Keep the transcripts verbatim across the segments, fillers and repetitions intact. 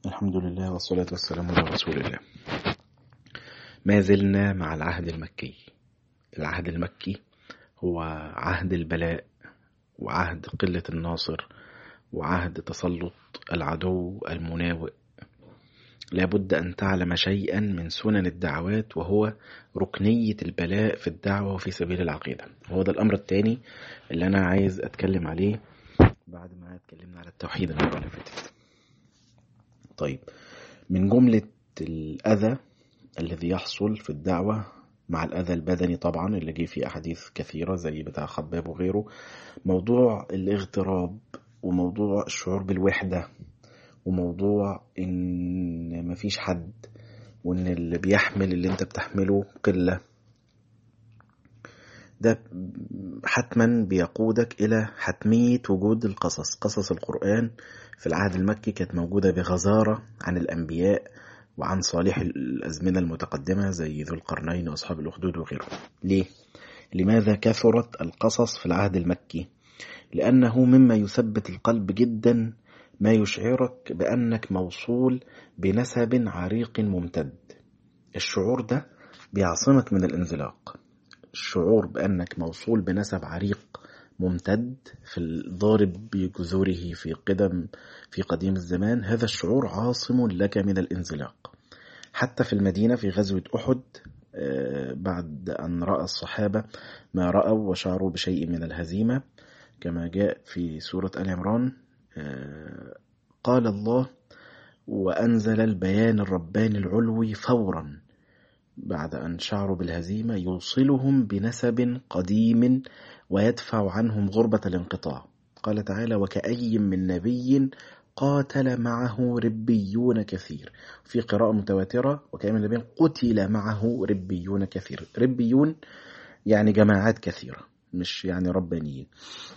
الحمد لله والصلاة والسلام على رسول الله. ما زلنا مع العهد المكي. العهد المكي هو عهد البلاء وعهد قلة الناصر وعهد تسلط العدو المناوئ. لابد أن تعلم شيئا من سنن الدعوات، وهو ركنية البلاء في الدعوة وفي سبيل العقيدة. وهو ده الأمر الثاني اللي أنا عايز أتكلم عليه بعد ما اتكلمنا على التوحيد المرة اللي فاتت. طيب، من جملة الأذى الذي يحصل في الدعوة مع الأذى البدني طبعا اللي جه في أحاديث كثيرة زي بتاع خباب وغيره، موضوع الاغتراب وموضوع الشعور بالوحدة وموضوع إن مفيش حد وإن اللي بيحمل اللي انت بتحمله قلة. ده حتما بيقودك إلى حتمية وجود القصص. قصص القرآن في العهد المكي كانت موجودة بغزارة عن الأنبياء وعن صالح الأزمنة المتقدمة زي ذو القرنين وأصحاب الأخدود وغيره. ليه؟ لماذا كثرت القصص في العهد المكي؟ لأنه مما يثبت القلب جدا، ما يشعرك بأنك موصول بنسب عريق ممتد. الشعور ده بيعصمك من الانزلاق. الشعور بأنك موصول بنسب عريق ممتد في الضارب بجذوره في قدم في قديم الزمان، هذا الشعور عاصم لك من الانزلاق. حتى في المدينة في غزوة أحد بعد أن رأى الصحابة ما رأوا وشعروا بشيء من الهزيمة كما جاء في سورة آل عمران، قال الله: وأنزل البيان الرباني العلوي فورا بعد أن شعروا بالهزيمة يوصلهم بنسب قديم ويدفع عنهم غربة الانقطاع. قال تعالى: وكأي من نبي قاتل معه ربيون كثير. في قراءة متواترة: وكأي من نبي قتل معه ربيون كثير. ربيون يعني جماعات كثيرة، مش يعني ربانيين.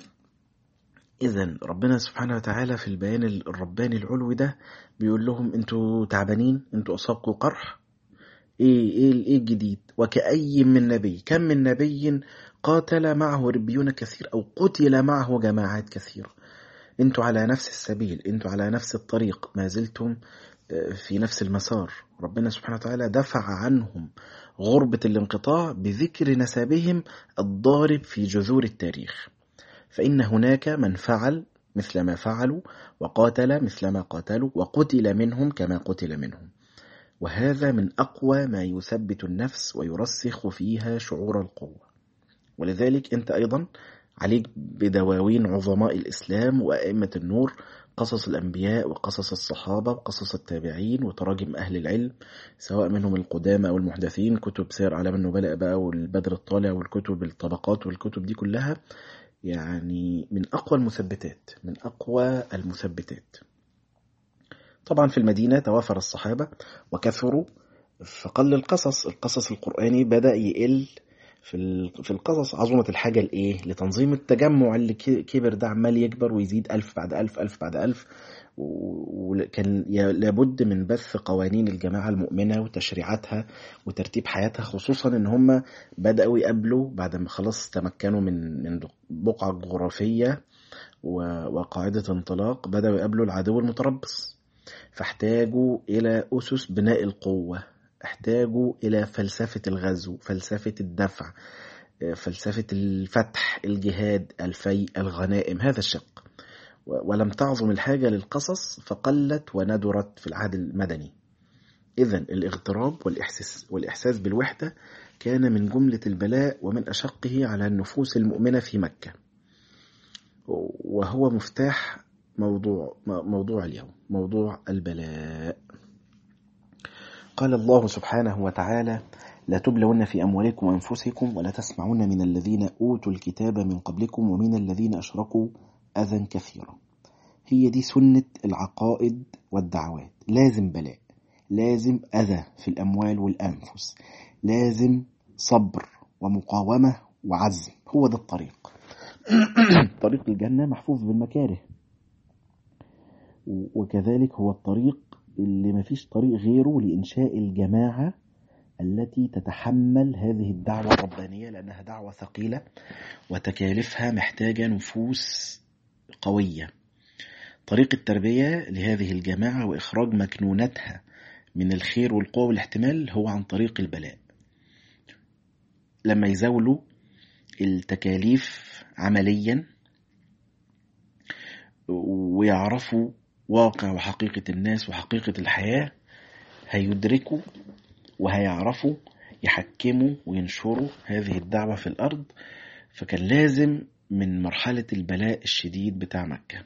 إذن ربنا سبحانه وتعالى في البيان الرباني العلوي ده بيقول لهم: انتوا تعبانين، انتوا أصابكوا قرح، ايه ايه ايه الجديد؟ وكأي من نبي، كم من نبي قاتل معه ربيون كثير او قتل معه جماعات كثيرة. انتوا على نفس السبيل، انتوا على نفس الطريق، ما زلتم في نفس المسار. ربنا سبحانه وتعالى دفع عنهم غربة الانقطاع بذكر نسبهم الضارب في جذور التاريخ. فإن هناك من فعل مثل ما فعلوا وقاتل مثل ما قاتلوا وقتل منهم كما قتل منهم، وهذا من أقوى ما يثبت النفس ويرسخ فيها شعور القوة. ولذلك أنت أيضا عليك بدواوين عظماء الإسلام وأئمة النور، قصص الأنبياء وقصص الصحابة وقصص التابعين وتراجم أهل العلم سواء منهم القدامى أو المحدثين، كتب سير أعلام النبلاء بقى والبدر الطالع والكتب الطبقات والكتب دي كلها، يعني من أقوى المثبتات من أقوى المثبتات. طبعا في المدينة توافر الصحابة وكثروا، فقل القصص القصص القرآني بدأ يقل في في القصص. عظمة الحاجة لإيه؟ لتنظيم التجمع اللي كبر ده، عمال يكبر ويزيد ألف بعد ألف ألف بعد ألف، وكان لابد من بث قوانين الجماعة المؤمنة وتشريعاتها وترتيب حياتها، خصوصا إن هم بدأوا يقابلوا بعد ما خلاص تمكنوا من من بقعة جغرافية وقاعدة انطلاق، بدأوا يقابلوا العدو المتربص، فاحتاجوا إلى أسس بناء القوة، احتاجوا إلى فلسفة الغزو، فلسفة الدفع، فلسفة الفتح، الجهاد، الفيء، الغنائم، هذا الشق. ولم تعظم الحاجة للقصص فقلت وندرت في العهد المدني. إذن الاغتراب والإحساس, والإحساس بالوحدة كان من جملة البلاء ومن أشقه على النفوس المؤمنة في مكة، وهو مفتاح موضوع موضوع اليوم، موضوع البلاء. قال الله سبحانه وتعالى: لا تبلون في أموالكم وأنفسكم ولا تسمعون من الذين أوتوا الكتاب من قبلكم ومن الذين أشركوا أذى كثيرا. هي دي سنة العقائد والدعوات، لازم بلاء، لازم أذى في الأموال والأنفس، لازم صبر ومقاومة وعزم. هو ده الطريق. طريق الجنة محفوظ بالمكاره، وكذلك هو الطريق اللي مفيش طريق غيره لإنشاء الجماعة التي تتحمل هذه الدعوة الربانية، لأنها دعوة ثقيلة وتكاليفها محتاجة نفوس قوية. طريق التربية لهذه الجماعة وإخراج مكنونتها من الخير والقوة والاحتمال هو عن طريق البلاء. لما يزاولوا التكاليف عمليا ويعرفوا واقع وحقيقة الناس وحقيقة الحياة، هيدركوا وهيعرفوا يحكموا وينشروا هذه الدعوة في الأرض. فكان لازم من مرحلة البلاء الشديد بتاع مكة.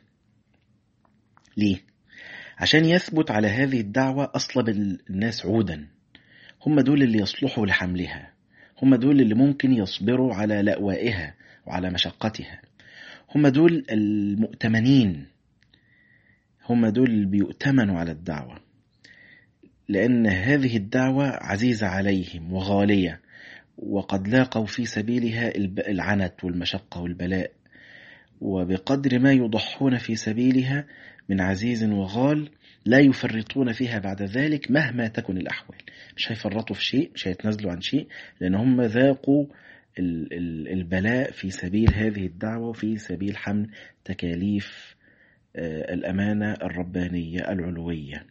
ليه؟ عشان يثبت على هذه الدعوة أصلب الناس عودا، هم دول اللي يصلحوا لحملها، هم دول اللي ممكن يصبروا على لأوائها وعلى مشقتها، هم دول المؤتمنين، هم دول اللي بيؤتمنوا على الدعوة، لأن هذه الدعوة عزيزة عليهم وغالية، وقد لاقوا في سبيلها العنت والمشقة والبلاء، وبقدر ما يضحون في سبيلها من عزيز وغال لا يفرطون فيها بعد ذلك مهما تكن الأحوال. مش هيفرطوا في شيء، مش هيتنازلوا عن شيء، لأن هم ذاقوا البلاء في سبيل هذه الدعوة وفي سبيل حمل تكاليف الأمانة الربانية العلوية.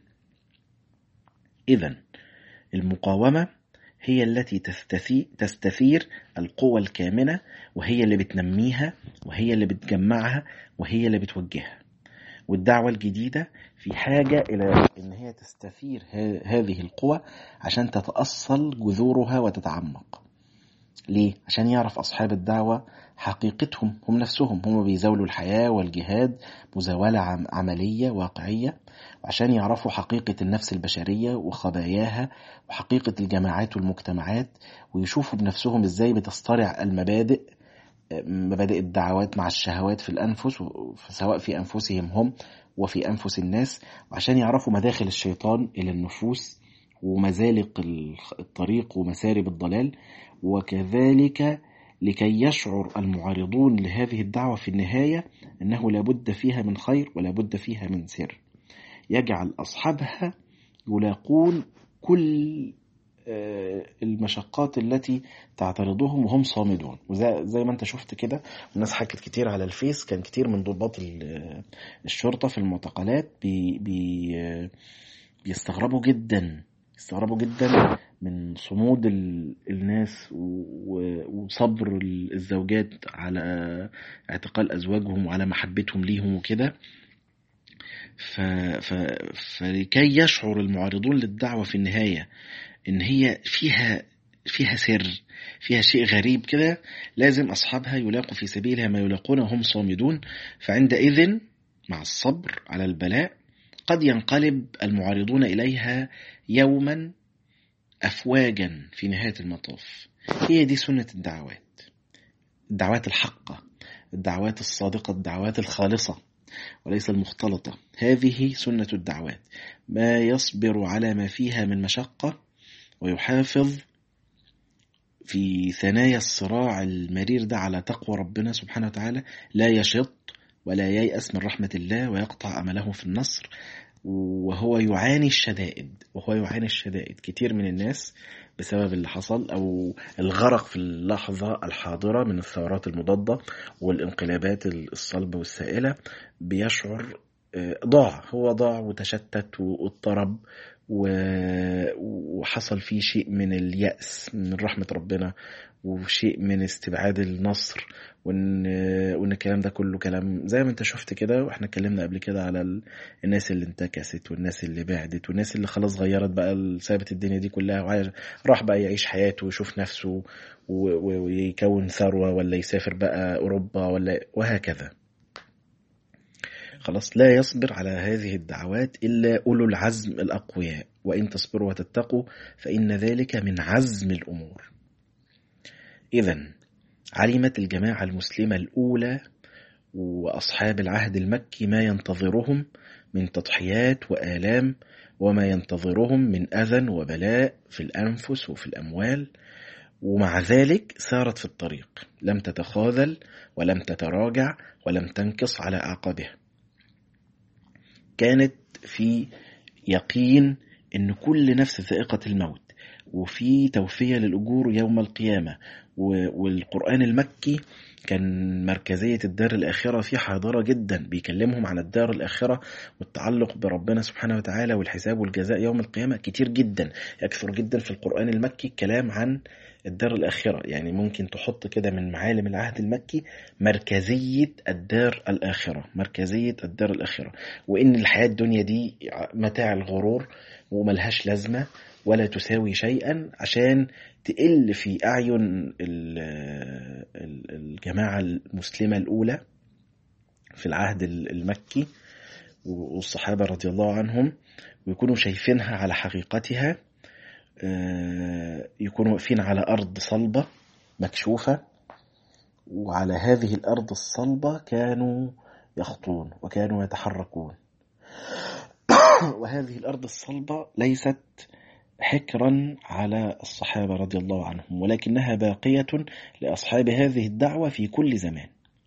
إذن المقاومة هي التي تستثير القوى الكامنة، وهي اللي بتنميها، وهي اللي بتجمعها، وهي اللي بتوجهها. والدعوة الجديدة في حاجة إلى أن هي تستثير هذه القوى عشان تتأصل جذورها وتتعمق. ليه؟ عشان يعرف أصحاب الدعوة حقيقتهم هم نفسهم، هم بيزاولوا الحياة والجهاد مزاولة عملية واقعية، وعشان يعرفوا حقيقة النفس البشرية وخباياها وحقيقة الجماعات والمجتمعات، ويشوفوا بنفسهم إزاي بتصطرع المبادئ مبادئ الدعوات مع الشهوات في الأنفس، سواء في أنفسهم هم وفي أنفس الناس، وعشان يعرفوا مداخل الشيطان إلى النفوس ومزالق الطريق ومسارب الضلال. وكذلك لكي يشعر المعارضون لهذه الدعوة في النهاية أنه لابد فيها من خير ولابد فيها من سر، يجعل أصحابها يلاقون كل المشقات التي تعترضهم وهم صامدون. وزي ما انت شفت كده، الناس حكت كتير على الفيس، كان كتير من ضباط الشرطة في المعتقلات بي بي بيستغربوا جدا يستغربوا جدا من صمود الناس وصبر الزوجات على اعتقال أزواجهم وعلى محبتهم ليهم وكده. ف... ف... فلكي يشعر المعارضون للدعوة في النهاية إن هي فيها فيها سر، فيها شيء غريب كده، لازم أصحابها يلاقوا في سبيلها ما يلاقون وهم صامدون. فعندئذ مع الصبر على البلاء قد ينقلب المعارضون إليها يوما أفواجا في نهاية المطاف. هي دي سنة الدعوات، الدعوات الحقة، الدعوات الصادقة، الدعوات الخالصة وليس المختلطة. هذه سنة الدعوات، ما يصبر على ما فيها من مشقة ويحافظ في ثنايا الصراع المرير ده على تقوى ربنا سبحانه وتعالى، لا يشط ولا ييأس من رحمة الله ويقطع أمله في النصر، وهو يعاني الشدائد وهو يعاني الشدائد كتير من الناس بسبب اللي حصل أو الغرق في اللحظة الحاضرة من الثورات المضادة والانقلابات الصلبة والسائلة، بيشعر ضاع، هو ضاع وتشتت واضطرب وحصل فيه شيء من اليأس من رحمة ربنا وشيء من استبعاد النصر، وان وان الكلام ده كله كلام زي ما انت شفت كده. واحنا اتكلمنا قبل كده على الناس اللي انتكست والناس اللي بعدت والناس اللي خلاص غيرت بقى سابت الدنيا دي كلها وراح بقى يعيش حياته ويشوف نفسه ويكون ثروة ولا يسافر بقى أوروبا ولا وهكذا. خلاص لا يصبر على هذه الدعوات إلا أولو العزم الأقوياء، وإن تصبروا وتتقوا فإن ذلك من عزم الأمور. إذن علمت الجماعة المسلمة الأولى وأصحاب العهد المكي ما ينتظرهم من تضحيات وآلام، وما ينتظرهم من أذى وبلاء في الأنفس وفي الأموال، ومع ذلك سارت في الطريق، لم تتخاذل ولم تتراجع ولم تنكص على أعقابها. كانت في يقين أن كل نفس ذائقة الموت، وفي توفية للأجور يوم القيامة. والقرآن المكي كان مركزية الدار الآخرة في حاضرة جدا، بيكلمهم عن الدار الآخرة والتعلق بربنا سبحانه وتعالى والحساب والجزاء يوم القيامة كتير جدا، يكثر جدا في القرآن المكي الكلام عن الدار الآخرة. يعني ممكن تحط كده من معالم العهد المكي مركزية الدار الآخرة، مركزية الدار الآخرة، وإن الحياة الدنيا دي متاع الغرور وملهاش لازمة ولا تساوي شيئا، عشان تقل في أعين الجماعة المسلمة الأولى في العهد المكي والصحابة رضي الله عنهم، ويكونوا شايفينها على حقيقتها، يكونوا واقفين على أرض صلبة مكشوفة، وعلى هذه الأرض الصلبة كانوا يخطون وكانوا يتحركون. وهذه الأرض الصلبة ليست حكرا على الصحابة رضي الله عنهم، ولكنها باقية لأصحاب هذه الدعوة في كل زمان.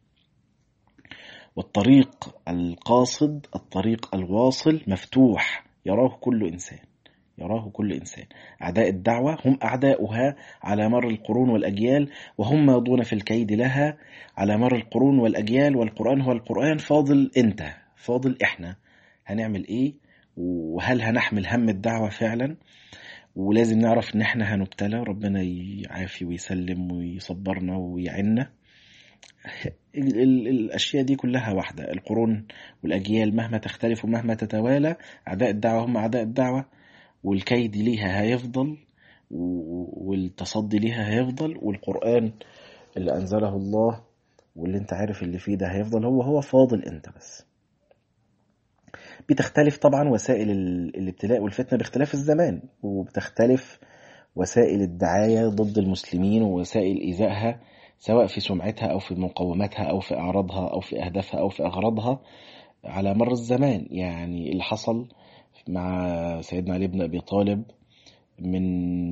والطريق القاصد، الطريق الواصل مفتوح، يراه كل إنسان، يراه كل إنسان. أعداء الدعوة هم أعداؤها على مر القرون والأجيال، وهم ماضون في الكيد لها على مر القرون والأجيال. والقرآن هو القرآن، فاضل أنت، فاضل إحنا هنعمل إيه، وهل هنحمل هم الدعوة فعلا؟ ولازم نعرف إن إحنا هنبتلى، ربنا يعافي ويسلم ويصبرنا ويعنا. الأشياء دي كلها واحدة، القرون والأجيال مهما تختلف ومهما تتوالى، أعداء الدعوة هم أعداء الدعوة، والكيد ليها هيفضل والتصدي ليها هيفضل، والقرآن اللي أنزله الله واللي انت عارف اللي فيه ده هيفضل هو هو، فاضل انت بس. بتختلف طبعا وسائل الابتلاء والفتنة باختلاف الزمان، وبتختلف وسائل الدعاية ضد المسلمين ووسائل إيذائها، سواء في سمعتها أو في مقوماتها أو في أعراضها أو في أهدافها أو في أغراضها على مر الزمان. يعني اللي حصل مع سيدنا علي بن أبي طالب من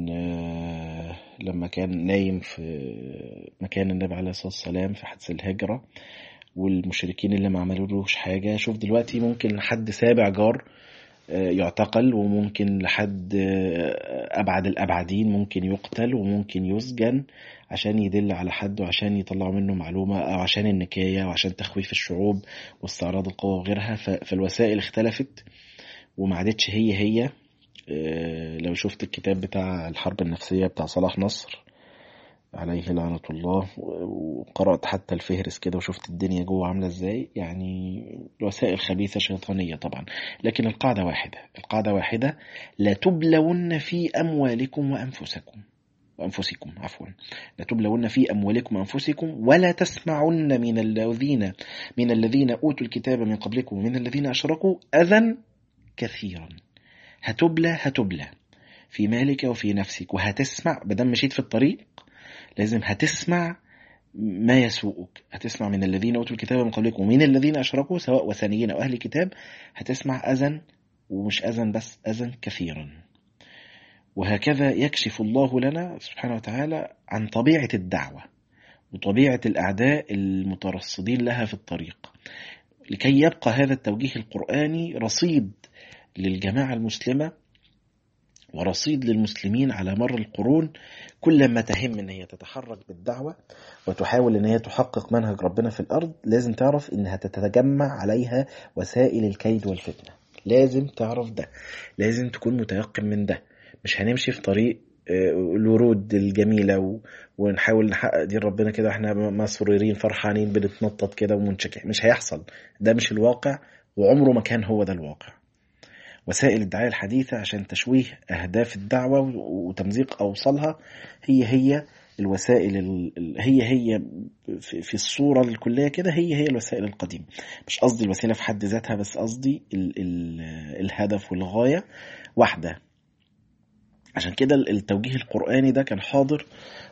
لما كان نايم في مكان النبي عليه الصلاة والسلام في حادث الهجرة، والمشركين اللي ما عملولوش حاجة. شوف دلوقتي ممكن لحد سابع جار يعتقل، وممكن لحد أبعد الأبعدين ممكن يقتل وممكن يسجن عشان يدل على حد وعشان يطلعوا منه معلومة أو عشان النكاية وعشان تخويف الشعوب واستعراض القوى وغيرها. فالوسائل اختلفت وما عادتش هي هي. لو شفت الكتاب بتاع الحرب النفسية بتاع صلاح نصر عليه لعنة الله، وقرأت حتى الفهرس كده وشفت الدنيا جوه عاملة ازاي، يعني الوسائل خبيثة شيطانية طبعا. لكن القاعدة واحدة، القاعدة واحدة: لا تبلون في أموالكم وأنفسكم وأنفسكم عفوا لا تبلون في أموالكم وأنفسكم ولا تسمعن من الذين من الذين أوتوا الكتاب من قبلكم ومن الذين أشركوا أذى كثيرا. هتبلى هتبلى في مالك وفي نفسك، وهتسمع بدل مشيت في الطريق لازم هتسمع ما يسوءك، هتسمع من الذين أوتوا الكتاب من قبلكم ومن الذين أشركوا سواء وثنيين أو أهل كتاب، هتسمع أذى، ومش أذى بس، أذى كثيرا. وهكذا يكشف الله لنا سبحانه وتعالى عن طبيعة الدعوة وطبيعة الأعداء المترصدين لها في الطريق، لكي يبقى هذا التوجيه القرآني رصيد للجماعة المسلمة ورصيد للمسلمين على مر القرون. كل ما تهم ان هي تتحرك بالدعوة وتحاول ان هي تحقق منهج ربنا في الارض، لازم تعرف انها تتجمع عليها وسائل الكيد والفتنة. لازم تعرف ده، لازم تكون متيقن من ده. مش هنمشي في طريق الورود الجميلة ونحاول نحقق دين ربنا كده احنا مسرورين فرحانين بنتنطط كده ومنشكح، مش هيحصل. ده مش الواقع، وعمره ما كان هو ده الواقع. وسائل الدعاية الحديثة عشان تشويه أهداف الدعوة وتمزيق أوصالها هي هي الوسائل هي هي في الصورة الكلية كده، هي هي الوسائل القديمة. مش قصدي الوسيلة في حد ذاتها، بس قصدي ال ال الهدف والغاية واحدة. عشان كده التوجيه القرآني ده كان حاضر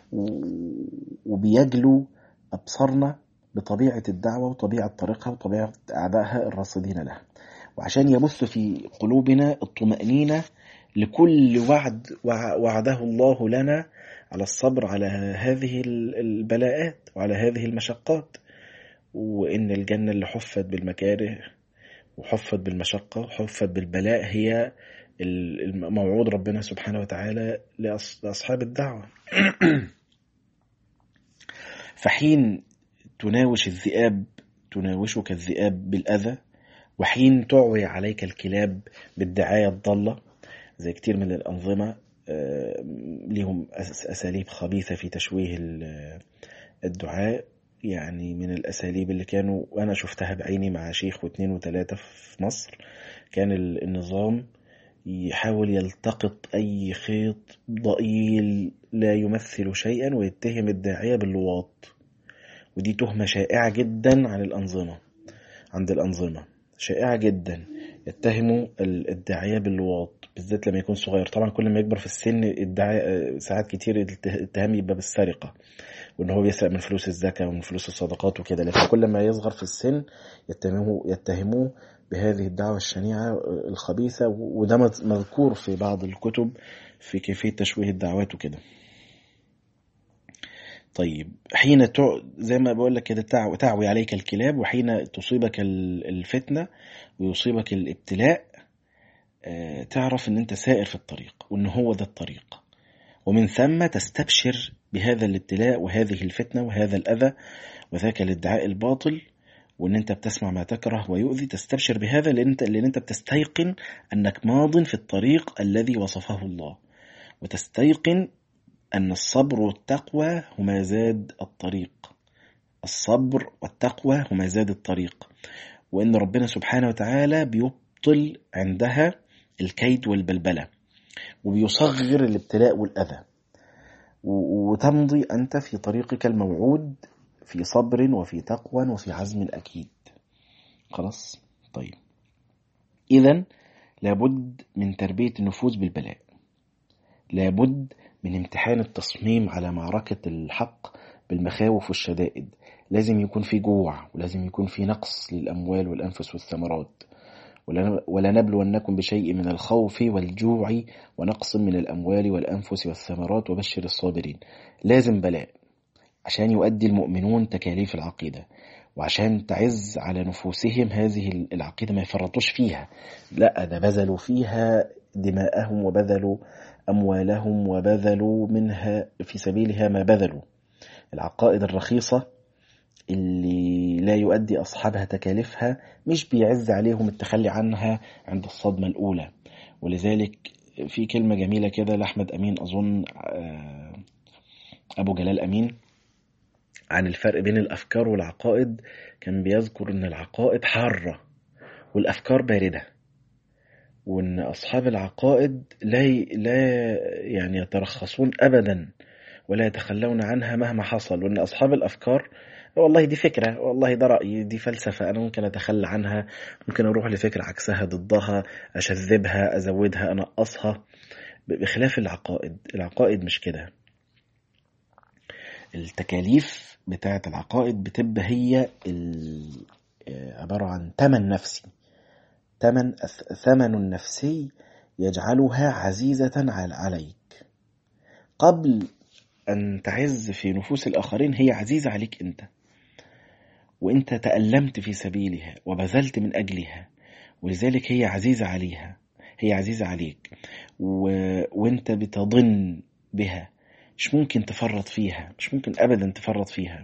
وبيجلو أبصارنا بطبيعة الدعوة وطبيعة طريقها وطبيعة أعدائها الراصدين لها، وعشان يبث في قلوبنا الطمأنينة لكل وعد وعده الله لنا على الصبر على هذه البلاءات وعلى هذه المشقات، وإن الجنة اللي حفت بالمكاره وحفت بالمشقة وحفت بالبلاء هي الموعود ربنا سبحانه وتعالى لأصحاب الدعوة. فحين تناوش الذئاب تناوشك الذئاب بالأذى، وحين تعوي عليك الكلاب بالدعاية الضالة. زي كتير من الأنظمة لهم أساليب خبيثة في تشويه الدعاء. يعني من الأساليب اللي كانوا وأنا شفتها بعيني مع شيخ واثنين وثلاثة في مصر، كان النظام يحاول يلتقط أي خيط ضئيل لا يمثل شيئا ويتهم الداعية باللواط. ودي تهمة شائعة جدا عن الأنظمة عند الأنظمة شائعة جدا، يتهموا الداعية باللواط بالذات لما يكون صغير. طبعا كل ما يكبر في السن الداعية ساعات كتير الاتهام يبقى بالسرقة، وإن هو بيسرق من فلوس الزكاة ومن فلوس الصدقات وكده. لكن كل ما يصغر في السن يتهموه يتهموه بهذه الدعوة الشنيعة الخبيثة، وده مذكور في بعض الكتب في كيفية تشويه الدعوات وكده. طيب، حين تع... زي ما بقول لك كده تعو... تعوي عليك الكلاب، وحين تصيبك الفتنة ويصيبك الابتلاء آه... تعرف ان انت سائر في الطريق، وان هو ده الطريق، ومن ثم تستبشر بهذا الابتلاء وهذه الفتنة وهذا الأذى وذاك الادعاء الباطل، وان انت بتسمع ما تكره ويؤذي. تستبشر بهذا لان انت, لأن انت بتستيقن انك ماض في الطريق الذي وصفه الله، وتستيقن أن الصبر والتقوى هما زاد الطريق. الصبر والتقوى هما زاد الطريق، وأن ربنا سبحانه وتعالى بيبطل عندها الكيد والبلبلة، وبيصغر الابتلاء والأذى، وتمضي أنت في طريقك الموعود في صبر وفي تقوى وفي عزم أكيد. خلاص. طيب، إذن لابد من تربية النفوس بالبلاء، لابد من امتحان التصميم على معركة الحق بالمخاوف والشدائد. لازم يكون في جوع، ولازم يكون في نقص للأموال والأنفس والثمرات. ولا نبلونكم بشيء من الخوف والجوع ونقص من الأموال والأنفس والثمرات وبشر الصابرين. لازم بلاء عشان يؤدي المؤمنون تكاليف العقيدة، وعشان تعز على نفوسهم هذه العقيدة، ما يفرطوش فيها. لا، ده بذلوا فيها دماءهم وبذلوا أموالهم وبذلوا منها في سبيلها ما بذلوا. العقائد الرخيصة اللي لا يؤدي أصحابها تكاليفها مش بيعز عليهم التخلي عنها عند الصدمة الأولى. ولذلك في كلمة جميلة كده لأحمد أمين، أظن أبو جلال أمين، عن الفرق بين الأفكار والعقائد. كان بيذكر أن العقائد حارة والأفكار باردة، وأن أصحاب العقائد لا لا يعني يترخصون أبدا ولا يتخلون عنها مهما حصل. وأن أصحاب الأفكار والله دي فكرة، والله ده رأيي، دي فلسفة، أنا ممكن أتخلى عنها، ممكن أروح لفكرة عكسها ضدها، أشذبها، أزودها، أنقصها. بخلاف العقائد، العقائد مش كده. التكاليف بتاعة العقائد بتبقى هي عبارة عن ثمن نفسي، ثمن ثمن نفسي يجعلها عزيزة عليك. قبل أن تعز في نفوس الآخرين هي عزيزة عليك أنت، وأنت تألمت في سبيلها وبذلت من أجلها، ولذلك هي عزيزة عليها، هي عزيزة عليك، و... وأنت بتضن بها، مش ممكن تفرط فيها، مش ممكن أبدا تفرط فيها.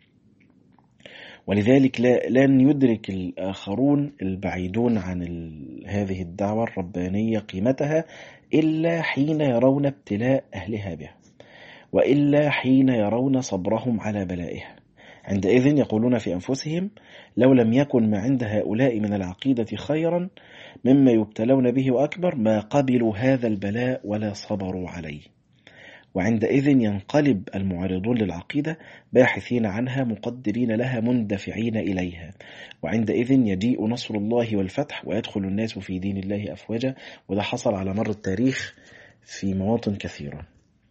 ولذلك لا لن يدرك الآخرون البعيدون عن ال... هذه الدعوة الربانية قيمتها إلا حين يرون ابتلاء أهلها بها، وإلا حين يرون صبرهم على بلائها. عندئذ يقولون في أنفسهم: لو لم يكن ما عند هؤلاء من العقيدة خيرا مما يبتلون به وأكبر ما قبلوا هذا البلاء ولا صبروا عليه. وعندئذ ينقلب المعارضون للعقيدة باحثين عنها مقدرين لها مندفعين إليها، وعندئذ يجيء نصر الله والفتح ويدخل الناس في دين الله أفواجا. وده حصل على مر التاريخ في مواطن كثيرة.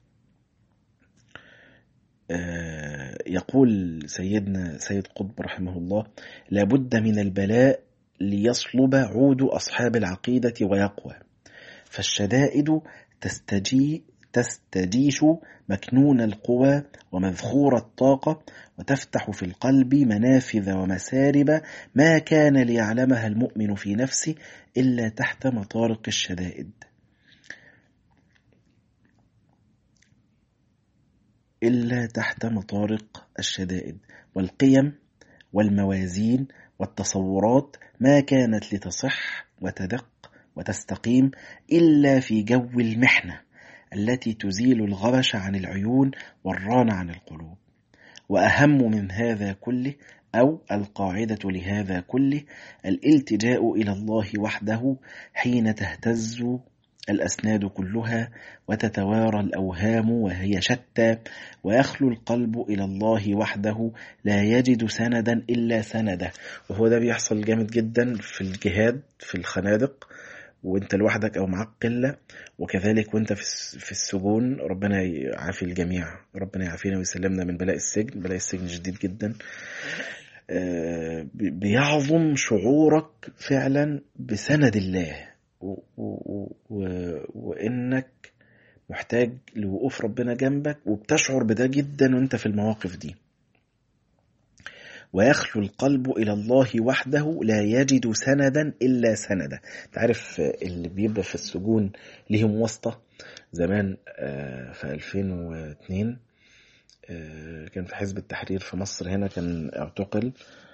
يقول سيدنا سيد قطب رحمه الله: لابد من البلاء ليصلب عود أصحاب العقيدة ويقوى، فالشدائد تستجي تستجيش مكنون القوى ومذخور الطاقة، وتفتح في القلب منافذ ومسارب ما كان ليعلمها المؤمن في نفسه إلا تحت مطارق الشدائد. إلا تحت مطارق الشدائد والقيم والموازين والتصورات ما كانت لتصح وتدق وتستقيم إلا في جو المحنة التي تزيل الغبش عن العيون والران عن القلوب. وأهم من هذا كله أو القاعدة لهذا كله الالتجاء إلى الله وحده حين تهتز الأسناد كلها وتتوارى الأوهام وهي شتى، ويخلو القلب إلى الله وحده لا يجد سندا إلا سنده. وهو ده بيحصل جامد جدا في الجهاد في الخنادق وانت لوحدك او معاك قله، وكذلك وانت في السجون. ربنا يعافي الجميع، ربنا يعافينا ويسلمنا من بلاء السجن. بلاء السجن شديد جدا. بيعظم شعورك فعلا بسند الله و... و... و... وانك محتاج لوقوف ربنا جنبك، وبتشعر بده جدا وانت في المواقف دي. ويخلو القلب إلى الله وحده لا يجد سندا إلا سندا. تعرف اللي بيبقى في السجون لهم واسطة. زمان في ألفين واثنين كان في حزب التحرير في مصر هنا كان اعتقل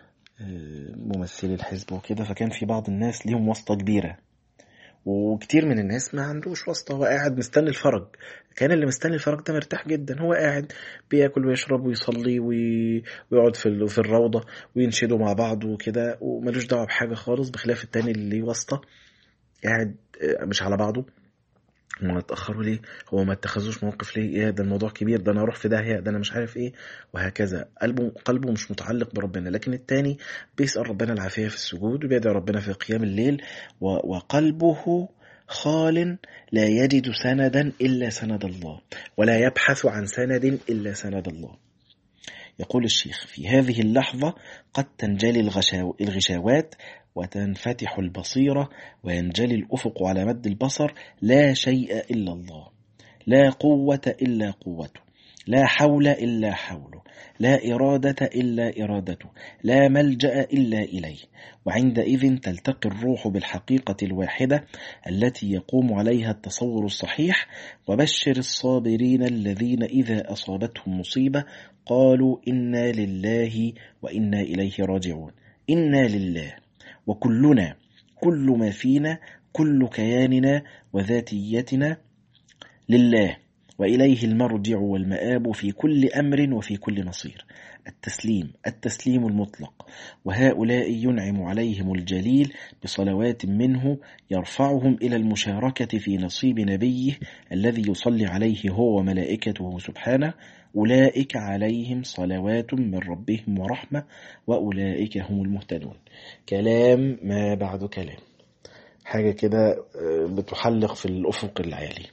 ممثلي الحزب وكده، فكان في بعض الناس لهم واسطة كبيرة، وكتير من الناس ما عندوش واسطة، هو قاعد مستني الفرج. كان اللي مستني الفرج ده مرتاح جدا، هو قاعد بياكل ويشرب ويصلي ويقعد في في الروضة وينشدوا مع بعض وكده، وملوش دعوة بحاجة خالص، بخلاف التاني اللي ليه واسطة قاعد مش على بعضه. ما اتأخروا ليه؟ هو ما اتخذوش موقف ليه؟ يا ده الموضوع كبير، ده انا اروح في داهية، ده انا مش عارف ايه، وهكذا. قلبه قلبه مش متعلق بربنا. لكن التاني بيسأل ربنا العافية في السجود وبيدعي ربنا في قيام الليل، وقلبه خال لا يجد سندا إلا سند الله، ولا يبحث عن سند إلا سند الله. يقول الشيخ: في هذه اللحظة قد تنجلي الغشاو الغشاوات وتنفتح البصيرة وينجلي الأفق على مد البصر. لا شيء إلا الله، لا قوة إلا قوته، لا حول إلا حوله، لا إرادة إلا إرادته، لا ملجأ إلا إليه. وعندئذ تلتقي الروح بالحقيقة الواحدة التي يقوم عليها التصور الصحيح. وبشر الصابرين الذين إذا أصابتهم مصيبة قالوا إنا لله وإنا إليه راجعون. إنا لله، وكلنا، كل ما فينا، كل كياننا وذاتيتنا لله، وإليه المرجع والمآب في كل أمر وفي كل مصير. التسليم، التسليم المطلق. وهؤلاء ينعم عليهم الجليل بصلوات منه يرفعهم إلى المشاركة في نصيب نبيه الذي يصلي عليه هو وملائكته سبحانه. أولئك عليهم صلوات من ربهم ورحمة وأولئك هم المهتدون. كلام ما بعد كلام، حاجة كده بتحلق في الأفق العالي.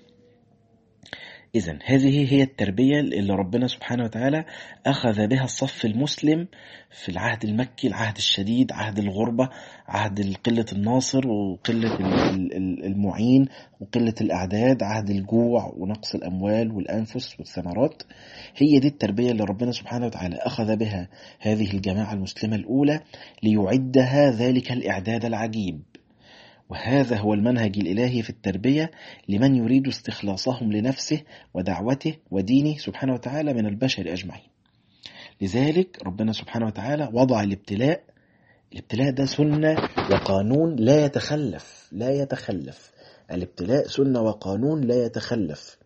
إذن هذه هي التربية اللي ربنا سبحانه وتعالى أخذ بها الصف المسلم في العهد المكي، العهد الشديد، عهد الغربة، عهد قلة الناصر وقلة المعين وقلة الأعداد، عهد الجوع ونقص الأموال والأنفس والثمرات. هي دي التربية اللي ربنا سبحانه وتعالى أخذ بها هذه الجماعة المسلمة الأولى ليعدها ذلك الإعداد العجيب. وهذا هو المنهج الإلهي في التربية لمن يريد استخلاصهم لنفسه ودعوته ودينه سبحانه وتعالى من البشر أجمعين. لذلك ربنا سبحانه وتعالى وضع الابتلاء. الابتلاء ده سنة وقانون لا يتخلف، لا يتخلف. الابتلاء سنة وقانون لا يتخلف.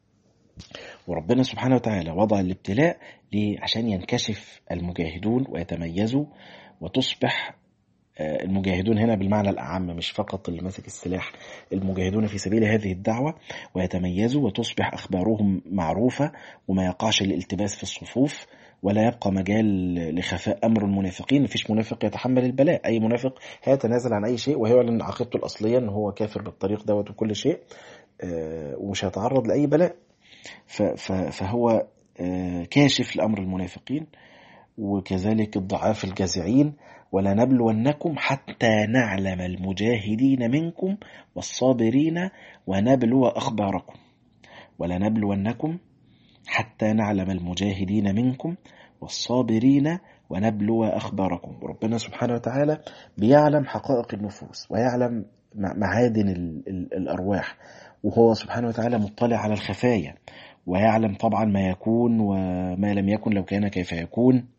وربنا سبحانه وتعالى وضع الابتلاء عشان ينكشف المجاهدون ويتميزوا، وتصبح المجاهدون هنا بالمعنى الأعم، مش فقط اللي ماسك السلاح، المجاهدون في سبيل هذه الدعوة، ويتميزوا وتصبح أخبارهم معروفة وما يقعش الالتباس في الصفوف، ولا يبقى مجال لخفاء أمر المنافقين. مفيش منافق يتحمل البلاء، أي منافق هيتنازل عن أي شيء وهيعلن عقيدته الأصلية أنه هو كافر بالطريق دوت وكل شيء، ومش هيتعرض لأي بلاء. فهو كاشف لأمر المنافقين، وكذلك الضعاف الجازعين. ولنبلونكم حتى نعلم المجاهدين منكم والصابرين ونبلو أخباركم. ولنبلونكم حتى نعلم المجاهدين منكم والصابرين ونبلو أخباركم. ربنا سبحانه وتعالى بيعلم حقائق النفوس ويعلم معادن الأرواح، وهو سبحانه وتعالى مطلع على الخفايا، ويعلم طبعا ما يكون وما لم يكن لو كان كيف يكون.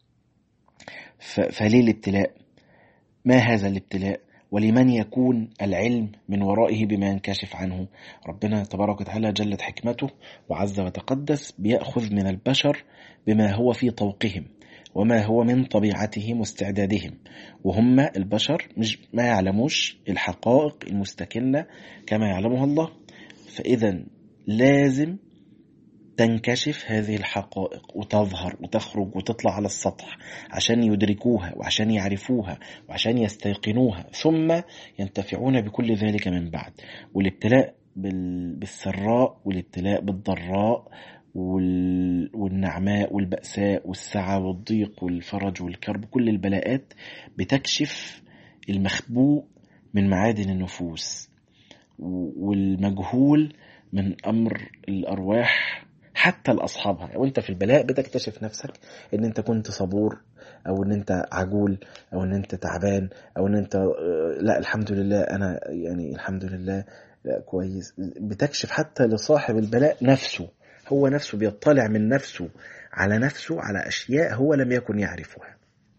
فليه الابتلاء؟ ما هذا الابتلاء؟ ولمن يكون العلم من ورائه بما ينكشف عنه؟ ربنا تبارك وتعالى جلت حكمته وعز وتقدس بيأخذ من البشر بما هو في طوقهم وما هو من طبيعتهم واستعدادهم، وهم البشر مش ما يعلموش الحقائق المستكنة كما يعلمها الله. فإذا لازم تنكشف هذه الحقائق وتظهر وتخرج وتطلع على السطح عشان يدركوها وعشان يعرفوها وعشان يستيقنوها، ثم ينتفعون بكل ذلك من بعد. والابتلاء بالسراء والابتلاء بالضراء والنعماء والبأساء والسعة والضيق والفرج والكرب، كل البلاءات بتكشف المخبوء من معادن النفوس والمجهول من أمر الأرواح حتى لأصحابها. وانت في البلاء بتكتشف نفسك ان انت كنت صبور، او ان انت عجول، او ان انت تعبان، او ان انت لا الحمد لله انا يعني الحمد لله لا كويس. بتكشف حتى لصاحب البلاء نفسه، هو نفسه بيطلع من نفسه على نفسه على أشياء هو لم يكن يعرفها.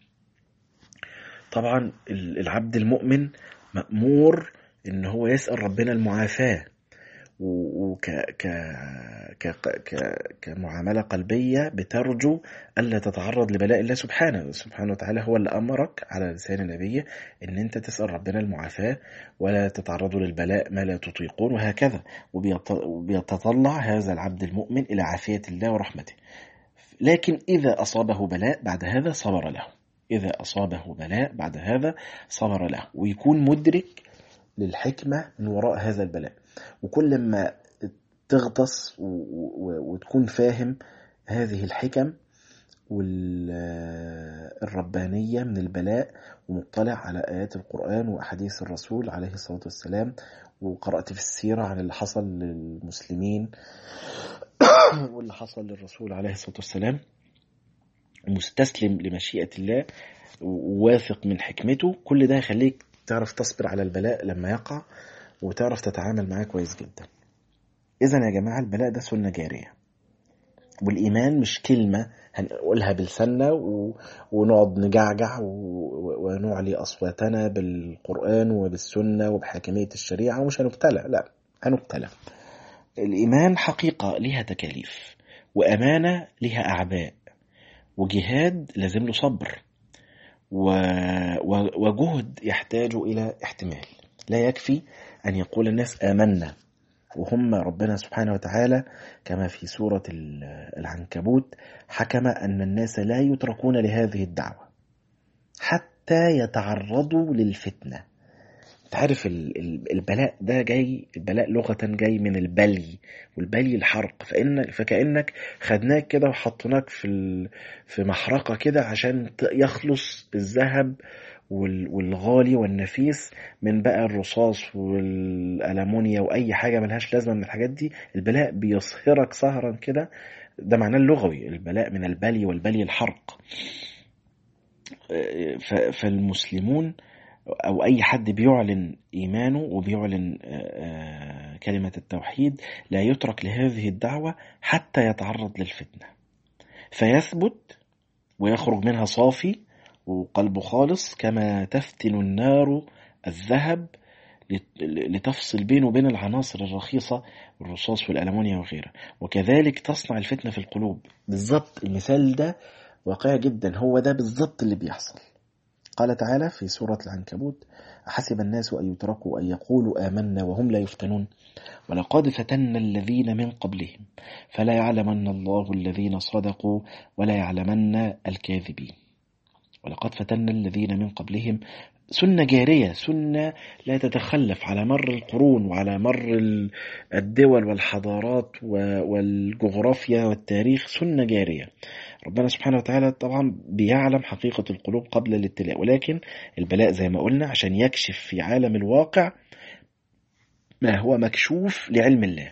طبعا العبد المؤمن مأمور ان هو يسأل ربنا المعافاة، وك ك ك ك كمعاملة قلبية بترجو ألا تتعرض لبلاء الله سبحانه سبحانه وتعالى. هو اللي أمرك على لسان نبيه إن أنت تسأل ربنا المعافاة ولا تتعرضوا للبلاء ما لا تطيقون، وهكذا. وبيتطلع هذا العبد المؤمن إلى عافية الله ورحمته. لكن إذا أصابه بلاء بعد هذا صبر له، إذا أصابه بلاء بعد هذا صبر له، ويكون مدرك للحكمة من وراء هذا البلاء. وكل ما تغطس وتكون فاهم هذه الحكم والربانية من البلاء، ومطلع على آيات القرآن وأحاديث الرسول عليه الصلاة والسلام، وقرأت في السيرة عن اللي حصل للمسلمين واللي حصل للرسول عليه الصلاة والسلام، مستسلم لمشيئة الله وواثق من حكمته، كل ده يخليك تعرف تصبر على البلاء لما يقع وتعرف تتعامل معاه كويس جدا. إذن يا جماعة البلاء ده سنة جارية، والإيمان مش كلمة هنقولها بلساننا و... ونقعد نجعجع و... ونعلي أصواتنا بالقرآن وبالسنة وبحاكمية الشريعة ومش هنبتلى. لا، هنبتلى. الإيمان حقيقة لها تكاليف، وأمانة لها أعباء، وجهاد لازم له صبر، و... و... وجهد يحتاج إلى احتمال. لا يكفي أن يقول الناس آمنا وهم ربنا سبحانه وتعالى كما في سورة العنكبوت حكم أن الناس لا يتركون لهذه الدعوة حتى يتعرضوا للفتنة. تعرف البلاء ده جاي، البلاء لغة جاي من البلي، والبلي الحرق. فإن فكأنك خدناك كده وحطناك في في محرقة كده عشان يخلص الذهب والغالي والنفيس من بقى الرصاص والألمونيا وأي حاجة ملهاش لازمة من الحاجات دي. البلاء بيصهرك سهرا كده، ده معناه اللغوي، البلاء من البلي، والبلي الحرق. فالمسلمون أو أي حد بيعلن إيمانه وبيعلن كلمة التوحيد لا يترك لهذه الدعوة حتى يتعرض للفتنة فيثبت ويخرج منها صافي وقلبه خالص، كما تفتن النار الذهب لتفصل بينه وبين العناصر الرخيصة الرصاص والألمونيا وغيرها، وكذلك تصنع الفتنة في القلوب. بالضبط المثال ده واقعي جدا، هو ده بالضبط اللي بيحصل. قال تعالى في سورة العنكبوت: أحسب الناس أن يتركوا أن يقولوا آمنا وهم لا يفتنون ولقد فتنا الذين من قبلهم فلا يعلمن الله الذين صدقوا ولا يعلمن الكاذبين. ولقد فتنا الذين من قبلهم سنة جارية، سنة لا تتخلف على مر القرون وعلى مر الدول والحضارات والجغرافيا والتاريخ، سنة جارية. ربنا سبحانه وتعالى طبعا بيعلم حقيقة القلوب قبل الابتلاء، ولكن البلاء زي ما قلنا عشان يكشف في عالم الواقع ما هو مكشوف لعلم الله،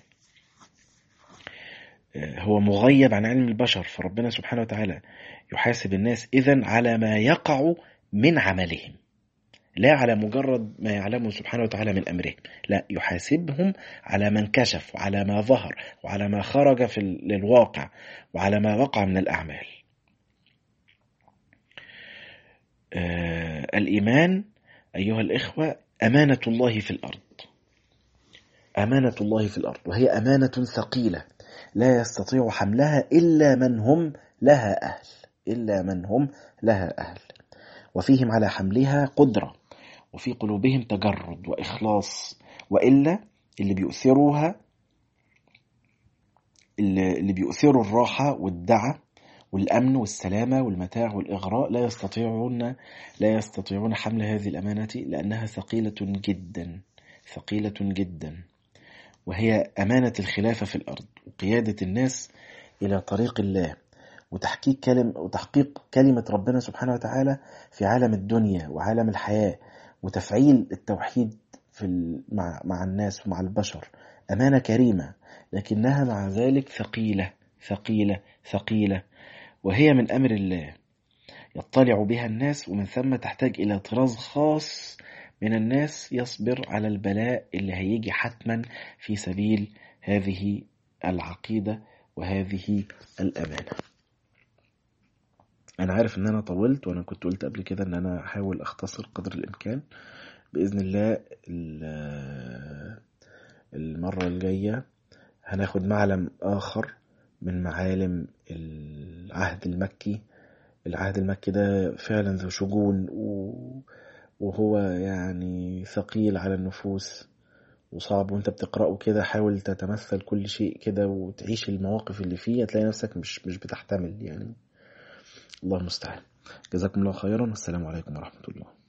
هو مغيب عن علم البشر. فربنا سبحانه وتعالى يحاسب الناس إذن على ما يقع من عملهم، لا على مجرد ما يعلمه سبحانه وتعالى من أمره، لا، يحاسبهم على ما انكشف وعلى ما ظهر وعلى ما خرج في للواقع وعلى ما وقع من الأعمال. آه الإيمان أيها الإخوة أمانة الله في الأرض، أمانة الله في الأرض، وهي أمانة ثقيلة لا يستطيع حملها إلا من هم لها أهل، إلا من هم لها أهل، وفيهم على حملها قدرة، وفي قلوبهم تجرد وإخلاص، وإلا اللي بيؤثروها، اللي بيؤثروا الراحة والدعة والأمن والسلامة والمتاع والإغراء لا يستطيعون لا يستطيعون حمل هذه الأمانة، لأنها ثقيلة جدا ثقيلة جدا، وهي أمانة الخلافة في الأرض وقيادة الناس إلى طريق الله، وتحقيق كلمة وتحقيق كلمة ربنا سبحانه وتعالى في عالم الدنيا وعالم الحياة، وتفعيل التوحيد في مع مع الناس ومع البشر. أمانة كريمة، لكنها مع ذلك ثقيلة ثقيلة ثقيلة، وهي من أمر الله يطلع بها الناس، ومن ثم تحتاج إلى طراز خاص من الناس يصبر على البلاء اللي هيجي حتما في سبيل هذه العقيدة وهذه الأمانة. أنا عارف أن أنا طولت، وأنا كنت قلت قبل كده أن أنا أحاول أختصر قدر الإمكان. بإذن الله المرة الجاية هناخد معلم آخر من معالم العهد المكي. العهد المكي ده فعلا ذو شجون، وهو يعني ثقيل على النفوس وصعب، وانت بتقرأه كده حاول تتمثل كل شيء كده وتعيش المواقف اللي فيه، هتلاقي نفسك مش مش بتحتمل يعني. الله المستعان. جزاكم الله خيرا، والسلام عليكم ورحمة الله.